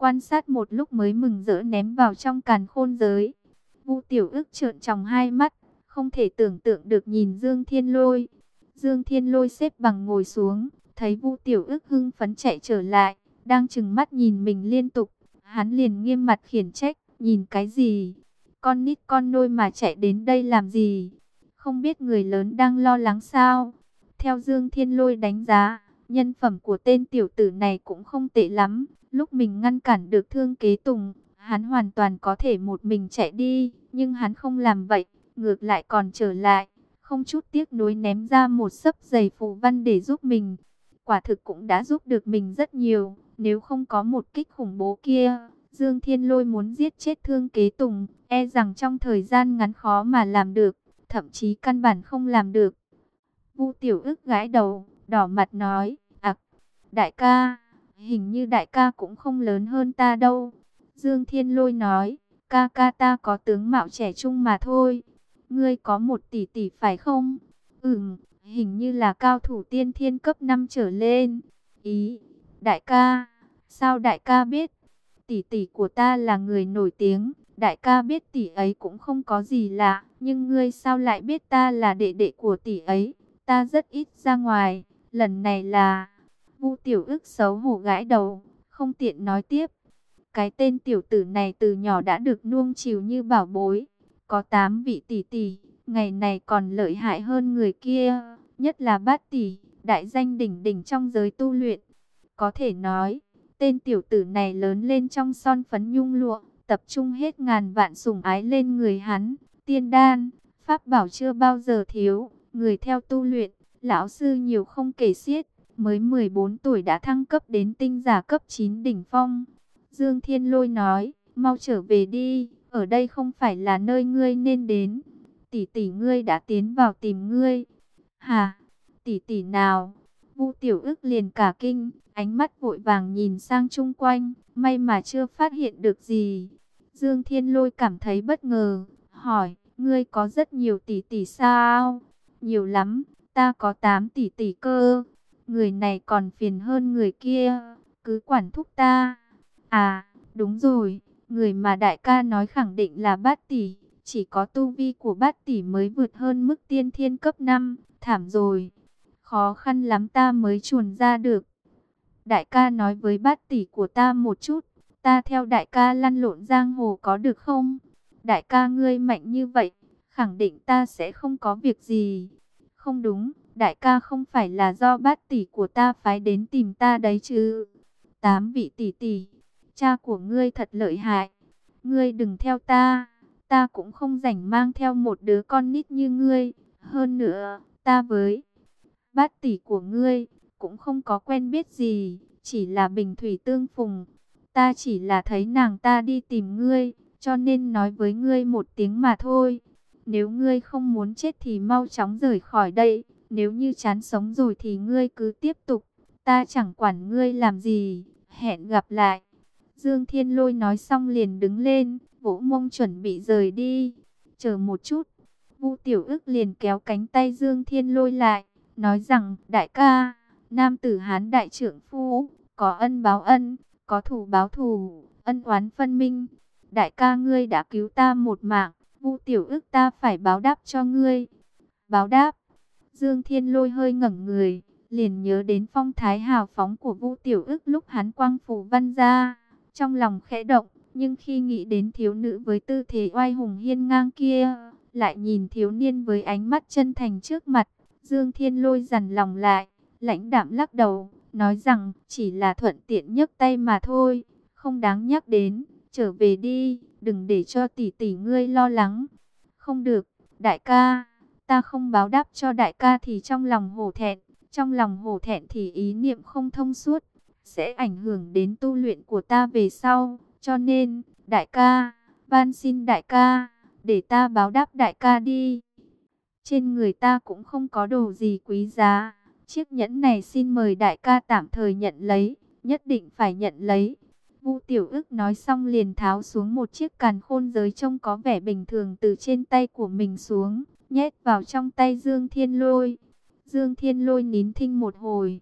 quan sát một lúc mới mừng rỡ ném vào trong càn khôn giới. Vu Tiểu Ức trợn tròng hai mắt, không thể tưởng tượng được nhìn Dương Thiên Lôi. Dương Thiên Lôi xếp bằng ngồi xuống, thấy Vu Tiểu Ức hưng phấn chạy trở lại, đang trừng mắt nhìn mình liên tục, hắn liền nghiêm mặt khiển trách, nhìn cái gì? Con nít con nôi mà chạy đến đây làm gì? Không biết người lớn đang lo lắng sao? Theo Dương Thiên Lôi đánh giá, nhân phẩm của tên tiểu tử này cũng không tệ lắm. Lúc mình ngăn cản được Thương Kế Tùng, hắn hoàn toàn có thể một mình chạy đi, nhưng hắn không làm vậy, ngược lại còn trở lại, không chút tiếc nuối ném ra một xấp giày phù văn để giúp mình. Quả thực cũng đã giúp được mình rất nhiều, nếu không có một kích khủng bố kia, Dương Thiên Lôi muốn giết chết Thương Kế Tùng, e rằng trong thời gian ngắn khó mà làm được, thậm chí căn bản không làm được. Vu Tiểu Ức gãi đầu, đỏ mặt nói, ặc, đại ca, hình như đại ca cũng không lớn hơn ta đâu. Dương Thiên Lôi nói, ca ca ta có tướng mạo trẻ trung mà thôi. Ngươi có một tỷ tỷ phải không? Ừm, hình như là cao thủ tiên thiên cấp năm trở lên. Ý, đại ca, sao đại ca biết? Tỷ tỷ của ta là người nổi tiếng, đại ca biết tỷ ấy cũng không có gì lạ, nhưng ngươi sao lại biết ta là đệ đệ của tỷ ấy? Ta rất ít ra ngoài, lần này là... Vu Tiểu Ức xấu hổ gãi đầu, không tiện nói tiếp. Cái tên tiểu tử này từ nhỏ đã được nuông chiều như bảo bối, có tám vị tỷ tỷ, ngày này còn lợi hại hơn người kia, nhất là Bát tỷ, đại danh đỉnh đỉnh trong giới tu luyện. Có thể nói, tên tiểu tử này lớn lên trong son phấn nhung lụa, tập trung hết ngàn vạn sủng ái lên người hắn, tiên đan, pháp bảo chưa bao giờ thiếu, người theo tu luyện, lão sư nhiều không kể xiết, mới mười bốn tuổi đã thăng cấp đến tinh giả cấp chín đỉnh phong. Dương Thiên Lôi nói, mau trở về đi, ở đây không phải là nơi ngươi nên đến. Tỷ tỷ ngươi đã tiến vào tìm ngươi. Hả? Tỷ tỷ nào? Vu Tiểu Ức liền cả kinh, ánh mắt vội vàng nhìn sang chung quanh, may mà chưa phát hiện được gì. Dương Thiên Lôi cảm thấy bất ngờ, hỏi, ngươi có rất nhiều tỷ tỷ sao? Nhiều lắm, ta có tám tỷ tỷ cơ. Người này còn phiền hơn người kia, cứ quản thúc ta. À, đúng rồi, người mà đại ca nói khẳng định là Bát tỷ, chỉ có tu vi của Bát tỷ mới vượt hơn mức tiên thiên cấp năm, thảm rồi. Khó khăn lắm ta mới chuồn ra được. Đại ca nói với Bát tỷ của ta một chút, ta theo đại ca lăn lộn giang hồ có được không? Đại ca ngươi mạnh như vậy, khẳng định ta sẽ không có việc gì. Không đúng, đại ca không phải là do Bát tỷ của ta phái đến tìm ta đấy chứ. Tám vị tỷ tỷ, cha của ngươi thật lợi hại. Ngươi đừng theo ta, ta cũng không rảnh mang theo một đứa con nít như ngươi. Hơn nữa, ta với Bát tỷ của ngươi cũng không có quen biết gì, chỉ là bình thủy tương phùng. Ta chỉ là thấy nàng ta đi tìm ngươi, cho nên nói với ngươi một tiếng mà thôi. Nếu ngươi không muốn chết thì mau chóng rời khỏi đây, nếu như chán sống rồi thì ngươi cứ tiếp tục, ta chẳng quản ngươi làm gì. Hẹn gặp lại. Dương Thiên Lôi nói xong liền đứng lên, vỗ mông chuẩn bị rời đi. Chờ một chút. Vu Tiểu Ức liền kéo cánh tay Dương Thiên Lôi lại, nói rằng, đại ca, nam tử Hán đại trượng phu, có ân báo ân, có thù báo thù, ân oán phân minh. Đại ca ngươi đã cứu ta một mạng, Vu Tiểu Ức ta phải báo đáp cho ngươi. Báo đáp? Dương Thiên Lôi hơi ngẩng người, liền nhớ đến phong thái hào phóng của Vu Tiểu Ức lúc hắn quăng phù văn ra, trong lòng khẽ động, nhưng khi nghĩ đến thiếu nữ với tư thế oai hùng hiên ngang kia, lại nhìn thiếu niên với ánh mắt chân thành trước mặt, Dương Thiên Lôi dằn lòng lại, lãnh đạm lắc đầu, nói rằng chỉ là thuận tiện nhấc tay mà thôi, không đáng nhắc đến, trở về đi, đừng để cho tỷ tỷ ngươi lo lắng. Không được, đại ca, ta không báo đáp cho đại ca thì trong lòng hổ thẹn, trong lòng hổ thẹn thì ý niệm không thông suốt, sẽ ảnh hưởng đến tu luyện của ta về sau, cho nên, đại ca, van xin đại ca, để ta báo đáp đại ca đi. Trên người ta cũng không có đồ gì quý giá, chiếc nhẫn này xin mời đại ca tạm thời nhận lấy, nhất định phải nhận lấy. Vu Tiểu Ức nói xong liền tháo xuống một chiếc càn khôn giới trông có vẻ bình thường từ trên tay của mình xuống, nhét vào trong tay Dương Thiên Lôi. Dương Thiên Lôi nín thinh một hồi, khó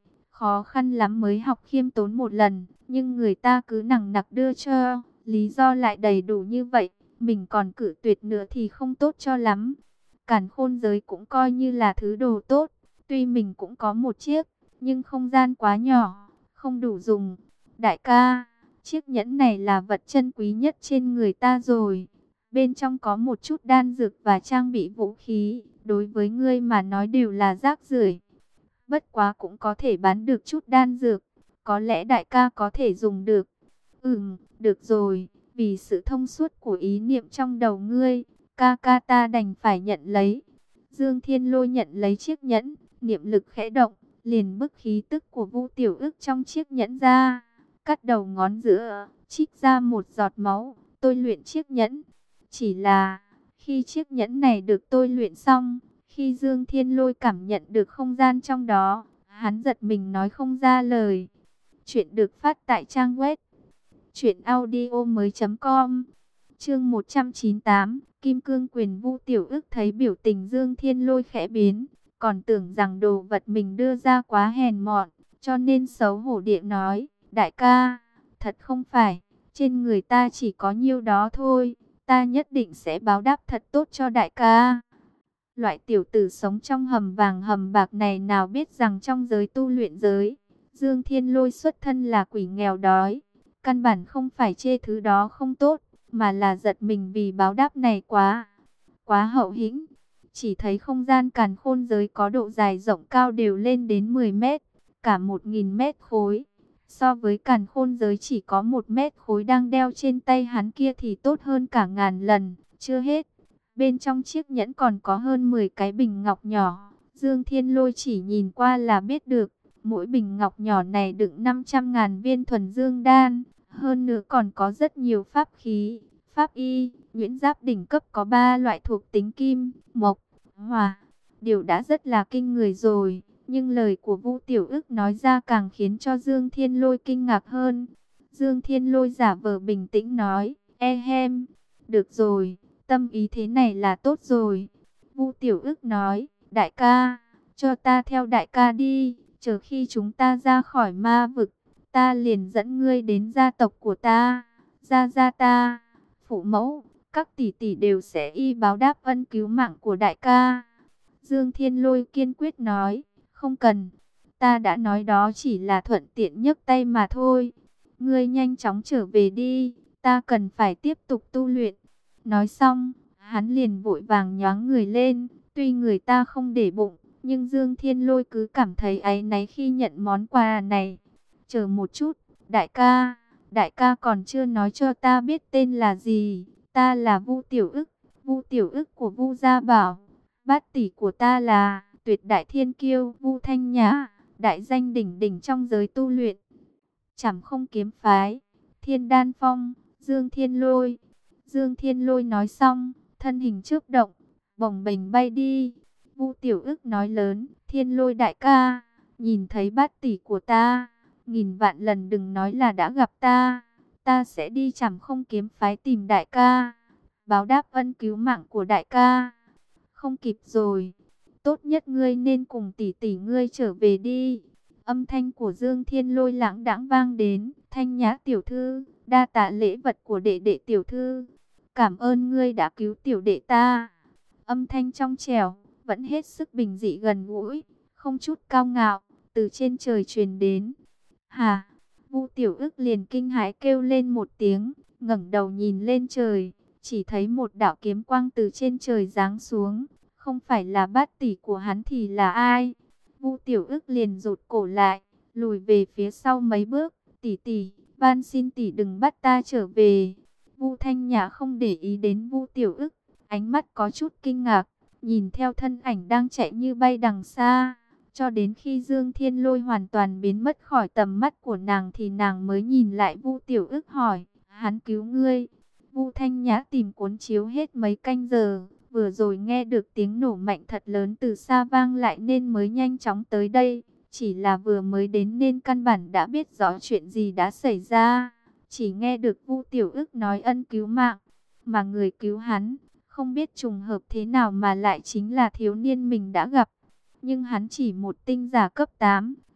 khó khăn lắm mới học khiêm tốn một lần, nhưng người ta cứ nằng nặc đưa cho, lý do lại đầy đủ như vậy, mình còn cự tuyệt nữa thì không tốt cho lắm. Càn khôn giới cũng coi như là thứ đồ tốt, tuy mình cũng có một chiếc, nhưng không gian quá nhỏ, không đủ dùng. Đại ca, chiếc nhẫn này là vật chân quý nhất trên người ta rồi. Bên trong có một chút đan dược và trang bị vũ khí, đối với ngươi mà nói đều là rác rưởi. Bất quá cũng có thể bán được chút đan dược, có lẽ đại ca có thể dùng được. Ừm, được rồi, vì sự thông suốt của ý niệm trong đầu ngươi, ca ca ta đành phải nhận lấy. Dương Thiên Lôi nhận lấy chiếc nhẫn, niệm lực khẽ động, liền bức khí tức của Vu Tiểu Ức trong chiếc nhẫn ra, cắt đầu ngón giữa, trích ra một giọt máu, tôi luyện chiếc nhẫn. Chỉ là, khi chiếc nhẫn này được tôi luyện xong, khi Dương Thiên Lôi cảm nhận được không gian trong đó, hắn giật mình nói không ra lời. Chuyện được phát tại trang web truyện audio mới.com. Chương một trăm chín mươi tám, Kim Cương Quyền. Vu Tiểu Ức thấy biểu tình Dương Thiên Lôi khẽ biến, còn tưởng rằng đồ vật mình đưa ra quá hèn mọn, cho nên xấu hổ điện nói, đại ca, thật không phải, trên người ta chỉ có nhiêu đó thôi, ta nhất định sẽ báo đáp thật tốt cho đại ca. Loại tiểu tử sống trong hầm vàng hầm bạc này nào biết rằng trong giới tu luyện giới, Dương Thiên Lôi xuất thân là quỷ nghèo đói, căn bản không phải chê thứ đó không tốt, mà là giật mình vì báo đáp này quá, quá hậu hĩnh. Chỉ thấy không gian càn khôn giới có độ dài rộng cao đều lên đến mười mét, cả một nghìn mét khối. So với càn khôn giới chỉ có một mét khối đang đeo trên tay hắn kia thì tốt hơn cả ngàn lần. Chưa hết, bên trong chiếc nhẫn còn có hơn mười cái bình ngọc nhỏ. Dương Thiên Lôi chỉ nhìn qua là biết được, mỗi bình ngọc nhỏ này đựng năm trăm ngàn viên thuần dương đan. Hơn nữa còn có rất nhiều pháp khí, pháp y, nhuyễn giáp đỉnh cấp có ba loại thuộc tính kim, mộc, hỏa. Điều đã rất là kinh người rồi, nhưng lời của Vu Tiểu Ức nói ra càng khiến cho Dương Thiên Lôi kinh ngạc hơn. Dương Thiên Lôi giả vờ bình tĩnh nói, ehem, được rồi, tâm ý thế này là tốt rồi. Vu Tiểu Ức nói, đại ca, cho ta theo đại ca đi, chờ khi chúng ta ra khỏi ma vực, ta liền dẫn ngươi đến gia tộc của ta, gia gia ta, phụ mẫu, các tỷ tỷ đều sẽ y báo đáp ân cứu mạng của đại ca. Dương Thiên Lôi kiên quyết nói, không cần, ta đã nói đó chỉ là thuận tiện nhấc tay mà thôi. Ngươi nhanh chóng trở về đi, ta cần phải tiếp tục tu luyện. Nói xong, hắn liền vội vàng nhoáng người lên, tuy người ta không để bụng, nhưng Dương Thiên Lôi cứ cảm thấy áy náy khi nhận món quà này. Chờ một chút, đại ca, đại ca còn chưa nói cho ta biết tên là gì. Ta là Vu Tiểu Ức, Vu Tiểu Ức của Vu Gia Bảo. Bát tỷ của ta là Tuyệt Đại Thiên Kiêu Vu Thanh Nhã, đại danh đỉnh đỉnh trong giới tu luyện. Trảm Không Kiếm Phái, Thiên Đan Phong, Dương Thiên Lôi. Dương Thiên Lôi nói xong, thân hình chớp động, bồng bềnh bay đi. Vu Tiểu Ức nói lớn, Thiên Lôi đại ca, nhìn thấy bát tỷ của ta, nghìn vạn lần đừng nói là đã gặp ta. Ta sẽ đi Trảm Không Kiếm Phái tìm đại ca, báo đáp ân cứu mạng của đại ca. Không kịp rồi, tốt nhất ngươi nên cùng tỷ tỷ ngươi trở về đi. Âm thanh của Dương Thiên Lôi lãng đãng vang đến, Thanh Nhã tiểu thư, đa tạ lễ vật của đệ đệ tiểu thư. Cảm ơn ngươi đã cứu tiểu đệ ta. Âm thanh trong trẻo, vẫn hết sức bình dị gần gũi, không chút cao ngạo, từ trên trời truyền đến. Hà, Vu Tiểu Ức liền kinh hãi kêu lên một tiếng, ngẩng đầu nhìn lên trời, chỉ thấy một đạo kiếm quang từ trên trời giáng xuống, không phải là bát tỷ của hắn thì là ai? Vu Tiểu Ức liền rụt cổ lại, lùi về phía sau mấy bước, tỷ tỷ, van xin tỷ đừng bắt ta trở về. Vu Thanh Nhã không để ý đến Vu Tiểu Ức, ánh mắt có chút kinh ngạc, nhìn theo thân ảnh đang chạy như bay đằng xa, cho đến khi Dương Thiên Lôi hoàn toàn biến mất khỏi tầm mắt của nàng thì nàng mới nhìn lại Vu Tiểu Ức hỏi, hắn cứu ngươi? Vu Thanh Nhã tìm cuốn chiếu hết mấy canh giờ, vừa rồi nghe được tiếng nổ mạnh thật lớn từ xa vang lại nên mới nhanh chóng tới đây. Chỉ là vừa mới đến nên căn bản đã biết rõ chuyện gì đã xảy ra. Chỉ nghe được Vu Tiểu Ức nói ân cứu mạng, mà người cứu hắn, không biết trùng hợp thế nào mà lại chính là thiếu niên mình đã gặp. Nhưng hắn chỉ một tinh giả cấp tám,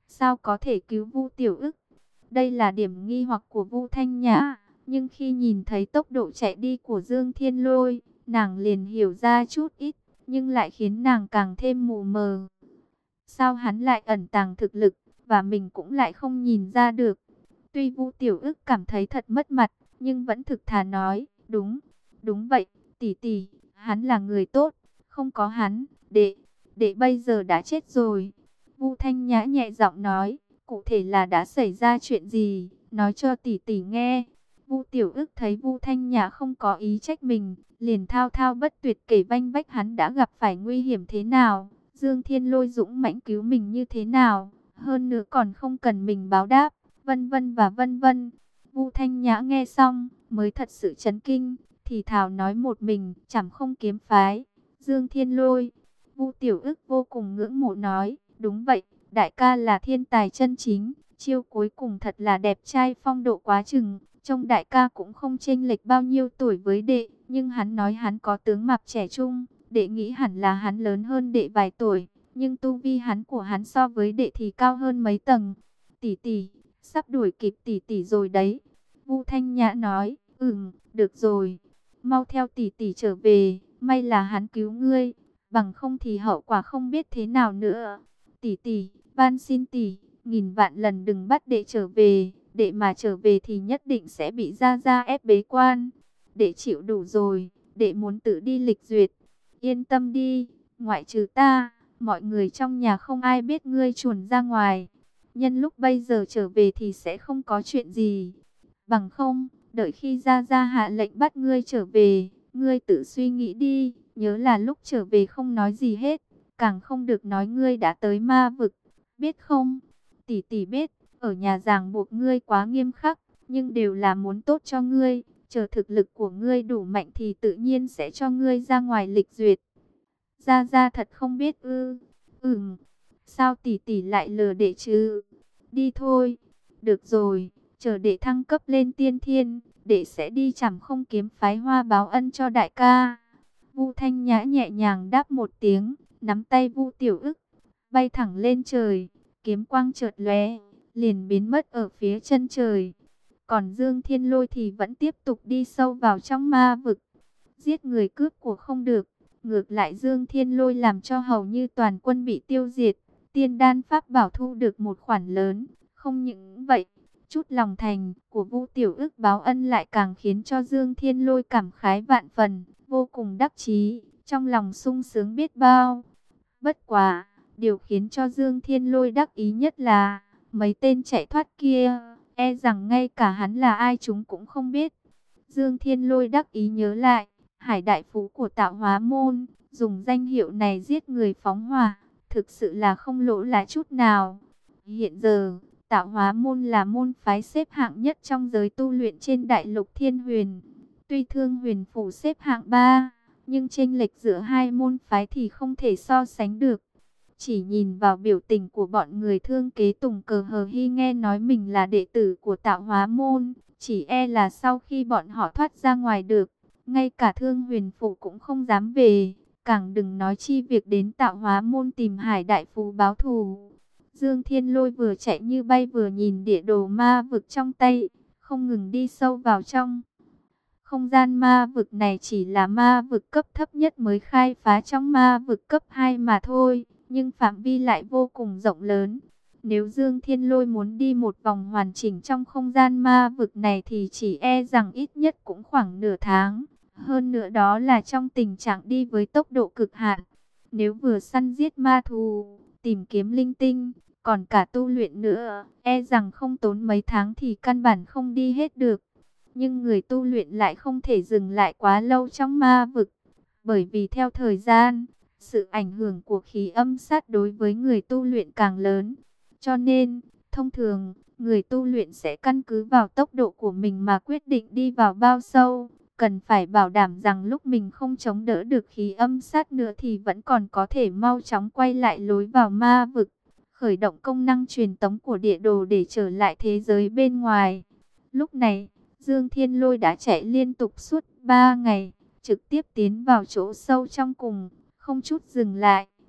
sao có thể cứu Vu Tiểu Ức? Đây là điểm nghi hoặc của Vu Thanh Nhã, nhưng khi nhìn thấy tốc độ chạy đi của Dương Thiên Lôi, nàng liền hiểu ra chút ít, nhưng lại khiến nàng càng thêm mù mờ. Sao hắn lại ẩn tàng thực lực, và mình cũng lại không nhìn ra được? Tuy Vu Tiểu Ức cảm thấy thật mất mặt, nhưng vẫn thực thà nói, đúng, đúng vậy, tỷ tỷ, hắn là người tốt, không có hắn, đệ, đệ bây giờ đã chết rồi. Vu Thanh Nhã nhẹ giọng nói, cụ thể là đã xảy ra chuyện gì, nói cho tỷ tỷ nghe. Vu Tiểu Ức thấy Vu Thanh Nhã không có ý trách mình, liền thao thao bất tuyệt kể vanh vách hắn đã gặp phải nguy hiểm thế nào, Dương Thiên Lôi dũng mãnh cứu mình như thế nào, hơn nữa còn không cần mình báo đáp, vân vân và vân vân. Vu Thanh Nhã nghe xong, mới thật sự chấn kinh, thì thào nói một mình, chẳng không kiếm phái. Dương Thiên Lôi, Vu Tiểu Ức vô cùng ngưỡng mộ nói, đúng vậy, đại ca là thiên tài chân chính, chiêu cuối cùng thật là đẹp trai phong độ quá chừng. Trông đại ca cũng không chênh lệch bao nhiêu tuổi với đệ, nhưng hắn nói hắn có tướng mạo trẻ trung, đệ nghĩ hẳn là hắn lớn hơn đệ vài tuổi, nhưng tu vi hắn của hắn so với đệ thì cao hơn mấy tầng. Tỷ tỷ, sắp đuổi kịp tỷ tỷ rồi đấy. Vu Thanh Nhã nói, ừm, được rồi, mau theo tỷ tỷ trở về, may là hắn cứu ngươi, bằng không thì hậu quả không biết thế nào nữa. Tỷ tỷ, van xin tỷ, nghìn vạn lần đừng bắt đệ trở về, đệ mà trở về thì nhất định sẽ bị Gia Gia ép bế quan. Đệ chịu đủ rồi, đệ muốn tự đi lịch duyệt. Yên tâm đi, ngoại trừ ta, mọi người trong nhà không ai biết ngươi chuồn ra ngoài. Nhân lúc bây giờ trở về thì sẽ không có chuyện gì. Bằng không, đợi khi Gia Gia hạ lệnh bắt ngươi trở về, ngươi tự suy nghĩ đi, nhớ là lúc trở về không nói gì hết, càng không được nói ngươi đã tới ma vực, biết không? Tỷ tỷ biết, ở nhà ràng buộc ngươi quá nghiêm khắc, nhưng đều là muốn tốt cho ngươi, chờ thực lực của ngươi đủ mạnh thì tự nhiên sẽ cho ngươi ra ngoài lịch duyệt. Gia Gia thật không biết ư? Ừm, sao tỷ tỷ lại lừa đệ chứ? Đi thôi. Được rồi, chờ đệ thăng cấp lên tiên thiên, đệ sẽ đi Trảm Không Kiếm phái Hoa báo ân cho đại ca. Vu Thanh Nhã nhẹ nhàng đáp một tiếng, nắm tay Vu Tiểu Ức, bay thẳng lên trời, kiếm quang chợt lóe, liền biến mất ở phía chân trời. Còn Dương Thiên Lôi thì vẫn tiếp tục đi sâu vào trong ma vực. Giết người cướp của không được, ngược lại Dương Thiên Lôi làm cho hầu như toàn quân bị tiêu diệt. Tiên đan pháp bảo thu được một khoản lớn, không những vậy, chút lòng thành của Vu Tiểu Ức báo ân lại càng khiến cho Dương Thiên Lôi cảm khái vạn phần, vô cùng đắc chí, trong lòng sung sướng biết bao. Bất quá, điều khiến cho Dương Thiên Lôi đắc ý nhất là, mấy tên chạy thoát kia, e rằng ngay cả hắn là ai chúng cũng không biết. Dương Thiên Lôi đắc ý nhớ lại, Hải Đại Phú của Tạo Hóa Môn, dùng danh hiệu này giết người phóng hỏa, thực sự là không lỗ lại chút nào. Hiện giờ, Tạo Hóa Môn là môn phái xếp hạng nhất trong giới tu luyện trên đại lục Thiên Huyền. Tuy Thương Huyền Phủ xếp hạng ba, nhưng chênh lệch giữa hai môn phái thì không thể so sánh được. Chỉ nhìn vào biểu tình của bọn người Thương Kế Tùng Cờ Hờ Hy nghe nói mình là đệ tử của Tạo Hóa Môn, chỉ e là sau khi bọn họ thoát ra ngoài được, ngay cả Thương Huyền Phủ cũng không dám về, càng đừng nói chi việc đến Tạo Hóa Môn tìm Hải Đại Phú báo thù. Dương Thiên Lôi vừa chạy như bay vừa nhìn địa đồ ma vực trong tay, không ngừng đi sâu vào trong. Không gian ma vực này chỉ là ma vực cấp thấp nhất mới khai phá trong ma vực cấp hai mà thôi, nhưng phạm vi lại vô cùng rộng lớn. Nếu Dương Thiên Lôi muốn đi một vòng hoàn chỉnh trong không gian ma vực này thì chỉ e rằng ít nhất cũng khoảng nửa tháng. Hơn nữa đó là trong tình trạng đi với tốc độ cực hạn. Nếu vừa săn giết ma thú, tìm kiếm linh tinh, còn cả tu luyện nữa, e rằng không tốn mấy tháng thì căn bản không đi hết được. Nhưng người tu luyện lại không thể dừng lại quá lâu trong ma vực, bởi vì theo thời gian, sự ảnh hưởng của khí âm sát đối với người tu luyện càng lớn. Cho nên, thông thường, người tu luyện sẽ căn cứ vào tốc độ của mình mà quyết định đi vào bao sâu. Cần phải bảo đảm rằng lúc mình không chống đỡ được khí âm sát nữa thì vẫn còn có thể mau chóng quay lại lối vào ma vực, khởi động công năng truyền tống của địa đồ để trở lại thế giới bên ngoài. Lúc này, Dương Thiên Lôi đã chạy liên tục suốt ba ngày, trực tiếp tiến vào chỗ sâu trong cùng, không chút dừng lại.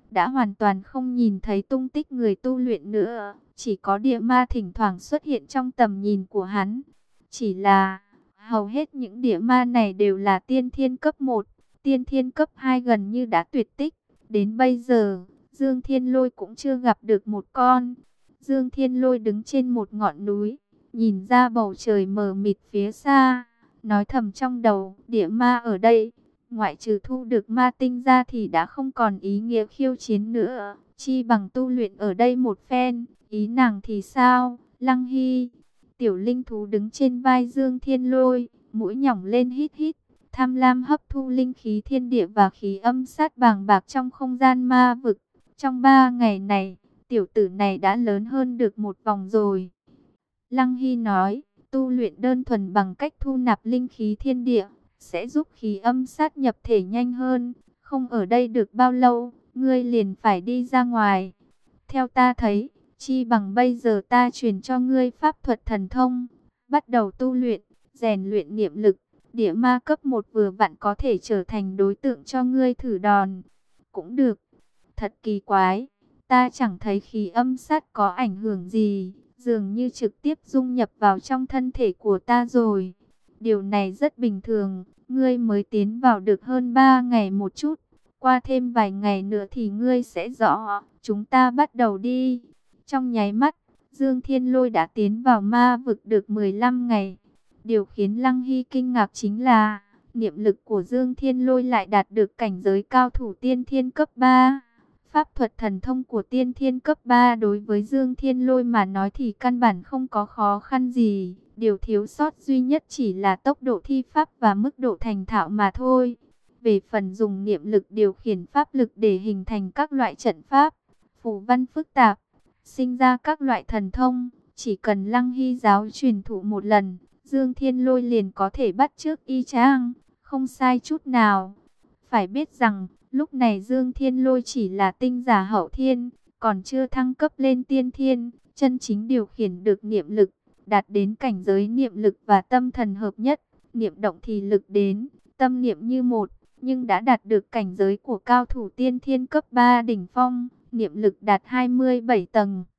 đã hoàn toàn không nhìn thấy tung tích người tu luyện nữa, chỉ có địa ma thỉnh thoảng xuất hiện trong tầm nhìn của hắn. Chỉ là, hầu hết những địa ma này đều là tiên thiên cấp một, tiên thiên cấp hai gần như đã tuyệt tích. Đến bây giờ, Dương Thiên Lôi cũng chưa gặp được một con. Dương Thiên Lôi đứng trên một ngọn núi, nhìn ra bầu trời mờ mịt phía xa, nói thầm trong đầu, địa ma ở đây, ngoại trừ thu được ma tinh ra thì đã không còn ý nghĩa khiêu chiến nữa, chi bằng tu luyện ở đây một phen. Ý nàng thì sao, Lăng Hy? Tiểu linh thú đứng trên vai Dương Thiên Lôi, mũi nhỏng lên hít hít, tham lam hấp thu linh khí thiên địa và khí âm sát bàng bạc trong không gian ma vực. Trong ba ngày này, tiểu tử này đã lớn hơn được một vòng rồi. Lăng Hy nói, tu luyện đơn thuần bằng cách thu nạp linh khí thiên địa, sẽ giúp khí âm sát nhập thể nhanh hơn. Không ở đây được bao lâu, ngươi liền phải đi ra ngoài. Theo ta thấy, chi bằng bây giờ ta truyền cho ngươi pháp thuật thần thông, bắt đầu tu luyện, rèn luyện niệm lực. Địa ma cấp một vừa vặn có thể trở thành đối tượng cho ngươi thử đòn. Cũng được. Thật kỳ quái, ta chẳng thấy khí âm sát có ảnh hưởng gì, dường như trực tiếp dung nhập vào trong thân thể của ta rồi. Điều này rất bình thường, ngươi mới tiến vào được hơn ba ngày một chút. Qua thêm vài ngày nữa thì ngươi sẽ rõ, chúng ta bắt đầu đi. Trong nháy mắt, Dương Thiên Lôi đã tiến vào ma vực được mười lăm ngày. Điều khiến Lăng Hy kinh ngạc chính là, niệm lực của Dương Thiên Lôi lại đạt được cảnh giới cao thủ tiên thiên cấp ba. Pháp thuật thần thông của tiên thiên cấp ba đối với Dương Thiên Lôi mà nói thì căn bản không có khó khăn gì. Điều thiếu sót duy nhất chỉ là tốc độ thi pháp và mức độ thành thạo mà thôi. Về phần dùng niệm lực điều khiển pháp lực để hình thành các loại trận pháp, phù văn phức tạp, sinh ra các loại thần thông, chỉ cần Lăng Hy giáo truyền thụ một lần, Dương Thiên Lôi liền có thể bắt chước y chang, không sai chút nào. Phải biết rằng, lúc này Dương Thiên Lôi chỉ là tinh giả hậu thiên, còn chưa thăng cấp lên tiên thiên, chân chính điều khiển được niệm lực, đạt đến cảnh giới niệm lực và tâm thần hợp nhất, niệm động thì lực đến, tâm niệm như một, nhưng đã đạt được cảnh giới của cao thủ tiên thiên cấp ba đỉnh phong, niệm lực đạt hai mươi bảy tầng.